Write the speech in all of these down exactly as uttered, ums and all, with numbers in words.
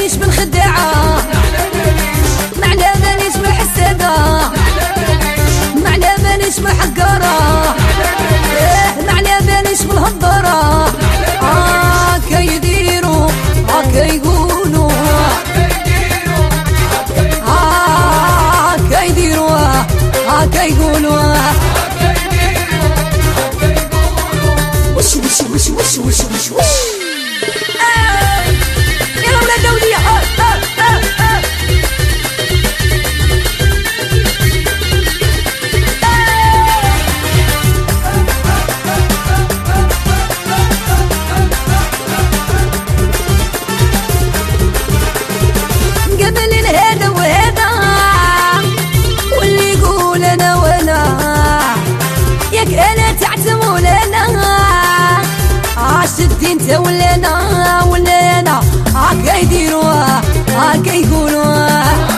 مانيش من خداعة، معنا مانيش من حسادة، معنا مانيش من حقارة، معنا مانيش من هضارة. هاكا يديروا هاكا يقولوا، هاكا يديروا هاكا يقولوا. وش وش وش وش وش وش وش يلا ولاد دولية. قبل هذا وهذا واللي يقول انا وانا ياك انا تعتموا لنا عاشدي انت ولا انا ولا انا. هاكا يديروا هاكا يقولوا،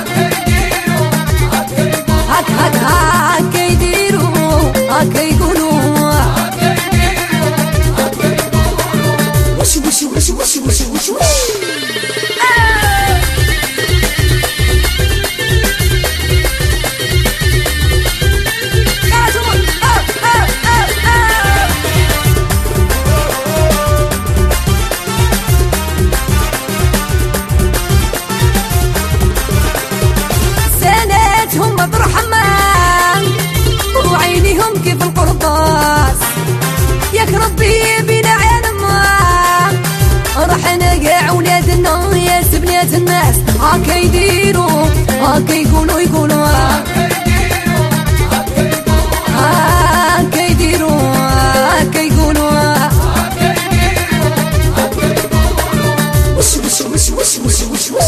هاك هاك هاكا يديروا هاكا يقولوا. وش وش وش وش وش وش وش وعينيهم كيف القرطاس، ياك ربي بينا عالم رحنا كاع ولاد الناس بنات الناس. هاكا يديروا هاكا يقولوا يقولوا، هاكا يديروا هاكا يقولوا. وش وش وش وش وش وش